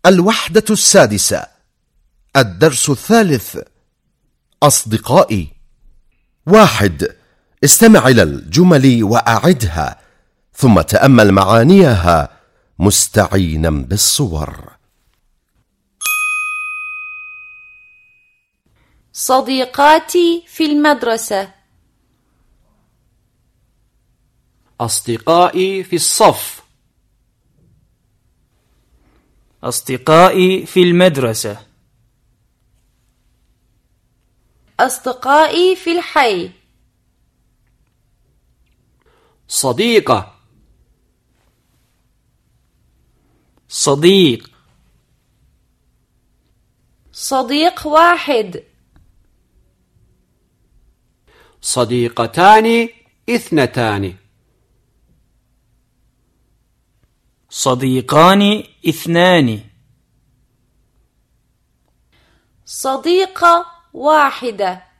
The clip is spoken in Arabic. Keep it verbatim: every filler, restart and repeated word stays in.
الوحدة السادسة. الدرس الثالث. أصدقائي. واحد. استمع إلى الجمل وأعدها، ثم تأمل معانيها مستعينا بالصور. صديقاتي في المدرسة. أصدقائي في الصف. أصدقائي في المدرسة. أصدقائي في الحي. صديقة. صديق. صديق واحد. صديقتان اثنتان. صديقان اثنان. صديقة واحدة.